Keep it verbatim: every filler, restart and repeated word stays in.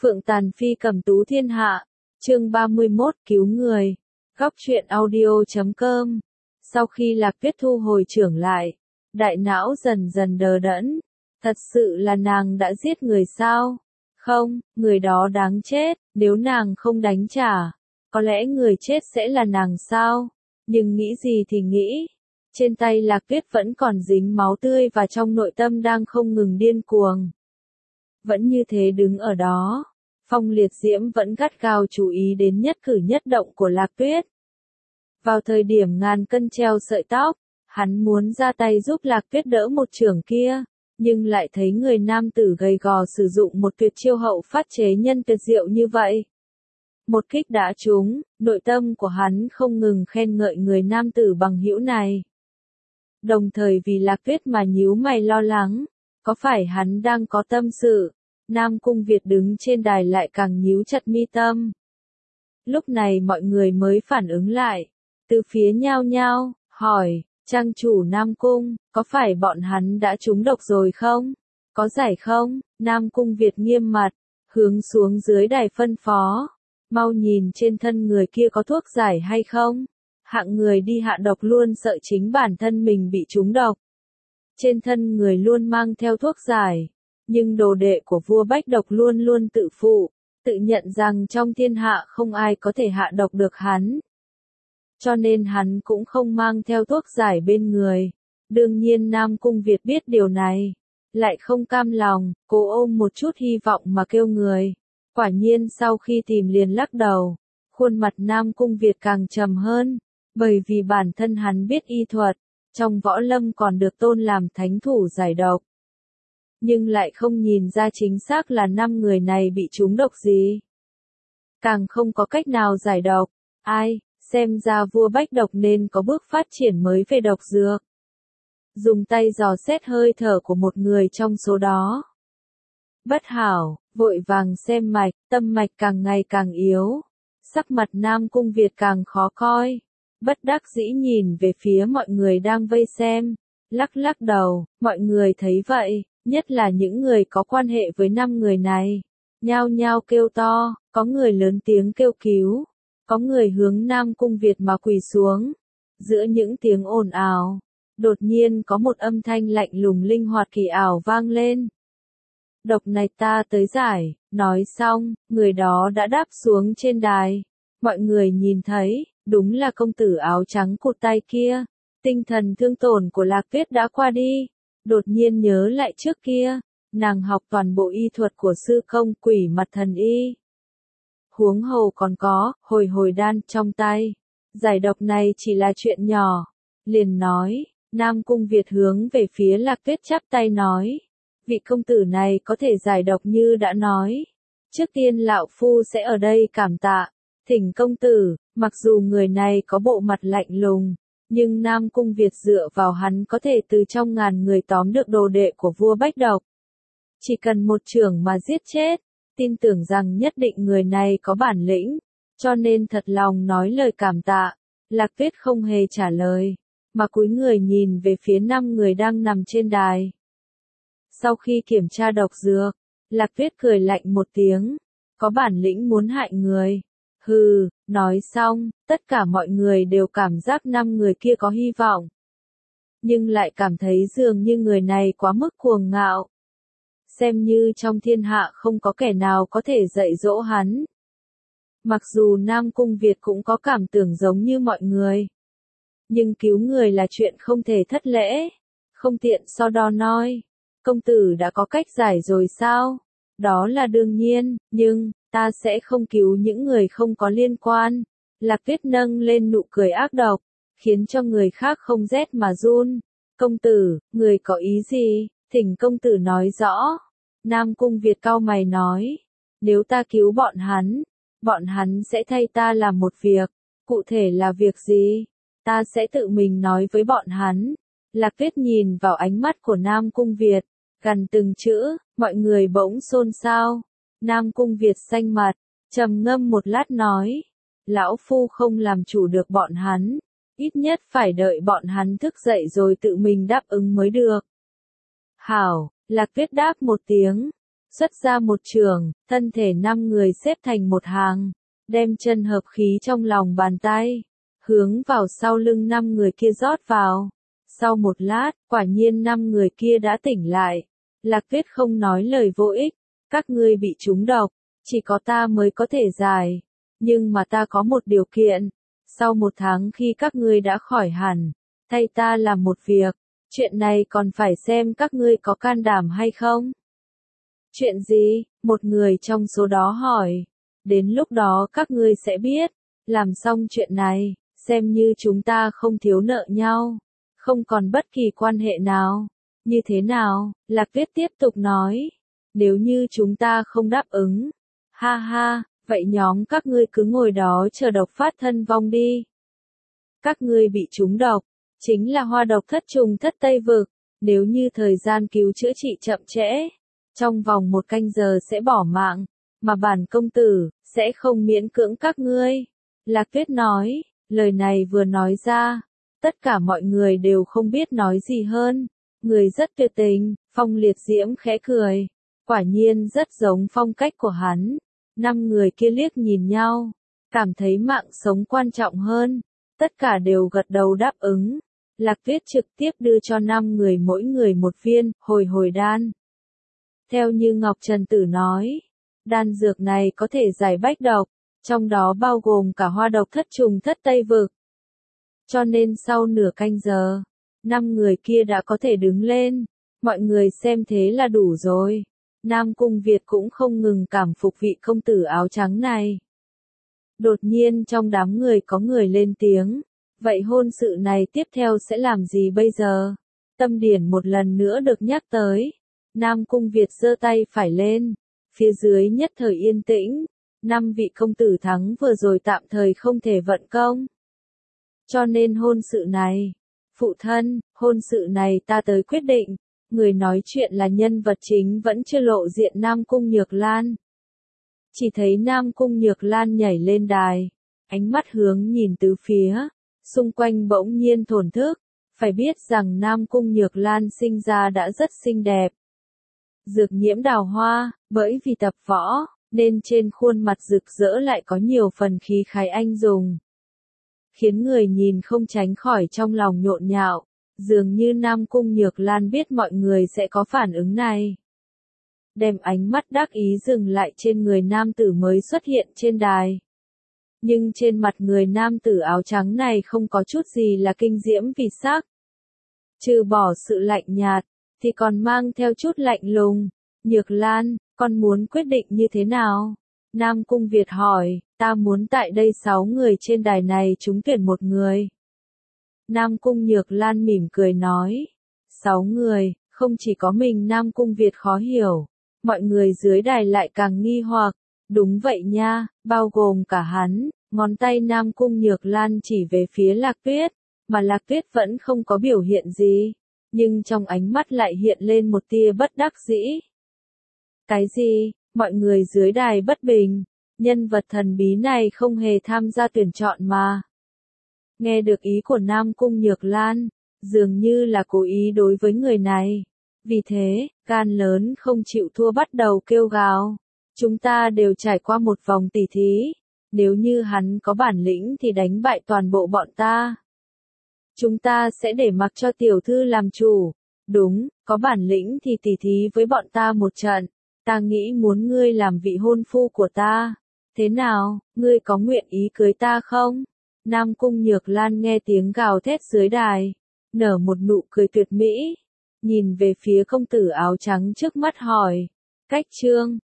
Phượng Tàn Phi cầm tú thiên hạ, chương ba mươi mốt cứu người, góc truyện audio chấm com. Sau khi Lạc Tuyết thu hồi trưởng lại, đại não dần dần đờ đẫn. Thật sự là nàng đã giết người sao? Không, người đó đáng chết, nếu nàng không đánh trả, có lẽ người chết sẽ là nàng sao? Nhưng nghĩ gì thì nghĩ. Trên tay Lạc Tuyết vẫn còn dính máu tươi và trong nội tâm đang không ngừng điên cuồng. Vẫn như thế đứng ở đó, Phong Liệt Diễm vẫn gắt gao chú ý đến nhất cử nhất động của Lạc Tuyết. Vào thời điểm ngàn cân treo sợi tóc, hắn muốn ra tay giúp Lạc Tuyết đỡ một chưởng kia, nhưng lại thấy người nam tử gầy gò sử dụng một tuyệt chiêu hậu phát chế nhân tuyệt diệu như vậy. Một kích đã trúng, nội tâm của hắn không ngừng khen ngợi người nam tử bằng hữu này. Đồng thời vì Lạc Tuyết mà nhíu mày lo lắng, có phải hắn đang có tâm sự? Nam Cung Việt đứng trên đài lại càng nhíu chặt mi tâm. Lúc này mọi người mới phản ứng lại, từ phía nhao nhao, hỏi, trang chủ Nam Cung, có phải bọn hắn đã trúng độc rồi không? Có giải không? Nam Cung Việt nghiêm mặt, hướng xuống dưới đài phân phó, mau nhìn trên thân người kia có thuốc giải hay không? Hạng người đi hạ độc luôn sợ chính bản thân mình bị trúng độc. Trên thân người luôn mang theo thuốc giải, nhưng đồ đệ của vua Bách Độc luôn luôn tự phụ, tự nhận rằng trong thiên hạ không ai có thể hạ độc được hắn. Cho nên hắn cũng không mang theo thuốc giải bên người. Đương nhiên Nam Cung Việt biết điều này, lại không cam lòng, cố ôm một chút hy vọng mà kêu người. Quả nhiên sau khi tìm liền lắc đầu, khuôn mặt Nam Cung Việt càng trầm hơn, bởi vì bản thân hắn biết y thuật, trong võ lâm còn được tôn làm thánh thủ giải độc. Nhưng lại không nhìn ra chính xác là năm người này bị trúng độc gì. Càng không có cách nào giải độc, ai, xem ra vua Bách Độc nên có bước phát triển mới về độc dược. Dùng tay dò xét hơi thở của một người trong số đó. Bất hảo, vội vàng xem mạch, tâm mạch càng ngày càng yếu. Sắc mặt Nam Cung Việt càng khó coi. Bất đắc dĩ nhìn về phía mọi người đang vây xem, lắc lắc đầu, mọi người thấy vậy, nhất là những người có quan hệ với năm người này, nhao nhao kêu to, có người lớn tiếng kêu cứu, có người hướng Nam Cung Việt mà quỳ xuống. Giữa những tiếng ồn ào, đột nhiên có một âm thanh lạnh lùng linh hoạt kỳ ảo vang lên. Độc này ta tới giải, nói xong, người đó đã đáp xuống trên đài. Mọi người nhìn thấy, đúng là công tử áo trắng cụt tay kia. Tinh thần thương tổn của Lạc Tuyết đã qua đi. Đột nhiên nhớ lại trước kia, nàng học toàn bộ y thuật của sư công Quỷ Mặt Thần Y. Huống hồ còn có, hồi hồi đan trong tay. Giải độc này chỉ là chuyện nhỏ. Liền nói, Nam Cung Việt hướng về phía Lạc Tuyết chắp tay nói. Vị công tử này có thể giải độc như đã nói. Trước tiên lão phu sẽ ở đây cảm tạ. Thỉnh công tử, mặc dù người này có bộ mặt lạnh lùng, nhưng Nam Cung Việt dựa vào hắn có thể từ trong ngàn người tóm được đồ đệ của vua Bách Độc. Chỉ cần một chưởng mà giết chết, tin tưởng rằng nhất định người này có bản lĩnh, cho nên thật lòng nói lời cảm tạ. Lạc Tuyết không hề trả lời, mà cúi người nhìn về phía năm người đang nằm trên đài. Sau khi kiểm tra độc dược, Lạc Tuyết cười lạnh một tiếng, có bản lĩnh muốn hại người. Hừ, nói xong, tất cả mọi người đều cảm giác năm người kia có hy vọng. Nhưng lại cảm thấy dường như người này quá mức cuồng ngạo. Xem như trong thiên hạ không có kẻ nào có thể dạy dỗ hắn. Mặc dù Nam Cung Việt cũng có cảm tưởng giống như mọi người. Nhưng cứu người là chuyện không thể thất lễ, không tiện so đo nói. Công tử đã có cách giải rồi sao? Đó là đương nhiên, nhưng ta sẽ không cứu những người không có liên quan. Lạc Tuyết nâng lên nụ cười ác độc, khiến cho người khác không rét mà run. Công tử, người có ý gì? Thỉnh công tử nói rõ. Nam Cung Việt cau mày nói, nếu ta cứu bọn hắn, bọn hắn sẽ thay ta làm một việc. Cụ thể là việc gì? Ta sẽ tự mình nói với bọn hắn. Lạc Tuyết nhìn vào ánh mắt của Nam Cung Việt, gần từng chữ, mọi người bỗng xôn xao. Nam Cung Việt xanh mặt, trầm ngâm một lát nói, lão phu không làm chủ được bọn hắn, ít nhất phải đợi bọn hắn thức dậy rồi tự mình đáp ứng mới được. Hảo, Lạc Tuyết đáp một tiếng, xuất ra một chưởng, thân thể năm người xếp thành một hàng, đem chân hợp khí trong lòng bàn tay, hướng vào sau lưng năm người kia rót vào. Sau một lát, quả nhiên năm người kia đã tỉnh lại. Lạc Tuyết không nói lời vô ích, các ngươi bị trúng độc, chỉ có ta mới có thể giải. Nhưng mà ta có một điều kiện, sau một tháng khi các ngươi đã khỏi hẳn, thay ta làm một việc, chuyện này còn phải xem các ngươi có can đảm hay không. Chuyện gì? Một người trong số đó hỏi. Đến lúc đó các ngươi sẽ biết, làm xong chuyện này, xem như chúng ta không thiếu nợ nhau, không còn bất kỳ quan hệ nào. Như thế nào? Lạc Tuyết tiếp tục nói. Nếu như chúng ta không đáp ứng, ha ha, vậy nhóm các ngươi cứ ngồi đó chờ độc phát thân vong đi. Các ngươi bị trúng độc, chính là hoa độc thất trùng thất Tây Vực, nếu như thời gian cứu chữa trị chậm trễ, trong vòng một canh giờ sẽ bỏ mạng, mà bản công tử, sẽ không miễn cưỡng các ngươi. Lạc Tuyết nói, lời này vừa nói ra, tất cả mọi người đều không biết nói gì hơn. Người rất tuyệt tình, Phong Liệt Diễm khẽ cười, quả nhiên rất giống phong cách của hắn. Năm người kia liếc nhìn nhau, cảm thấy mạng sống quan trọng hơn, tất cả đều gật đầu đáp ứng. Lạc Tuyết trực tiếp đưa cho năm người mỗi người một viên hồi hồi đan. Theo như Ngọc Trần Tử nói, đan dược này có thể giải bách độc, trong đó bao gồm cả hoa độc thất trùng thất Tây Vực. Cho nên sau nửa canh giờ, năm người kia đã có thể đứng lên, mọi người xem thế là đủ rồi. Nam Cung Việt cũng không ngừng cảm phục vị công tử áo trắng này. Đột nhiên trong đám người có người lên tiếng, vậy hôn sự này tiếp theo sẽ làm gì bây giờ? Tâm điển một lần nữa được nhắc tới. Nam Cung Việt giơ tay phải lên, phía dưới nhất thời yên tĩnh, năm vị công tử thắng vừa rồi tạm thời không thể vận công. Cho nên hôn sự này, phụ thân, hôn sự này ta tới quyết định. Người nói chuyện là nhân vật chính vẫn chưa lộ diện Nam Cung Nhược Lan. Chỉ thấy Nam Cung Nhược Lan nhảy lên đài, ánh mắt hướng nhìn tứ phía, xung quanh bỗng nhiên thổn thức, phải biết rằng Nam Cung Nhược Lan sinh ra đã rất xinh đẹp. Dược nhiễm đào hoa, bởi vì tập võ, nên trên khuôn mặt rực rỡ lại có nhiều phần khí khái anh dùng. Khiến người nhìn không tránh khỏi trong lòng nhộn nhạo. Dường như Nam Cung Nhược Lan biết mọi người sẽ có phản ứng này. Đem ánh mắt đắc ý dừng lại trên người nam tử mới xuất hiện trên đài. Nhưng trên mặt người nam tử áo trắng này không có chút gì là kinh diễm vì sắc. Trừ bỏ sự lạnh nhạt, thì còn mang theo chút lạnh lùng. Nhược Lan, con muốn quyết định như thế nào? Nam Cung Việt hỏi, ta muốn tại đây sáu người trên đài này trúng tuyển một người. Nam Cung Nhược Lan mỉm cười nói, sáu người, không chỉ có mình Nam Cung Việt khó hiểu, mọi người dưới đài lại càng nghi hoặc, đúng vậy nha, bao gồm cả hắn, ngón tay Nam Cung Nhược Lan chỉ về phía Lạc Tuyết, mà Lạc Tuyết vẫn không có biểu hiện gì, nhưng trong ánh mắt lại hiện lên một tia bất đắc dĩ. Cái gì? Mọi người dưới đài bất bình, nhân vật thần bí này không hề tham gia tuyển chọn mà. Nghe được ý của Nam Cung Nhược Lan, dường như là cố ý đối với người này. Vì thế, gan lớn không chịu thua bắt đầu kêu gào. Chúng ta đều trải qua một vòng tỉ thí. Nếu như hắn có bản lĩnh thì đánh bại toàn bộ bọn ta. Chúng ta sẽ để mặc cho tiểu thư làm chủ. Đúng, có bản lĩnh thì tỉ thí với bọn ta một trận. Ta nghĩ muốn ngươi làm vị hôn phu của ta. Thế nào, ngươi có nguyện ý cưới ta không? Nam Cung Nhược Lan nghe tiếng gào thét dưới đài, nở một nụ cười tuyệt mỹ, nhìn về phía công tử áo trắng trước mắt hỏi, cách chương,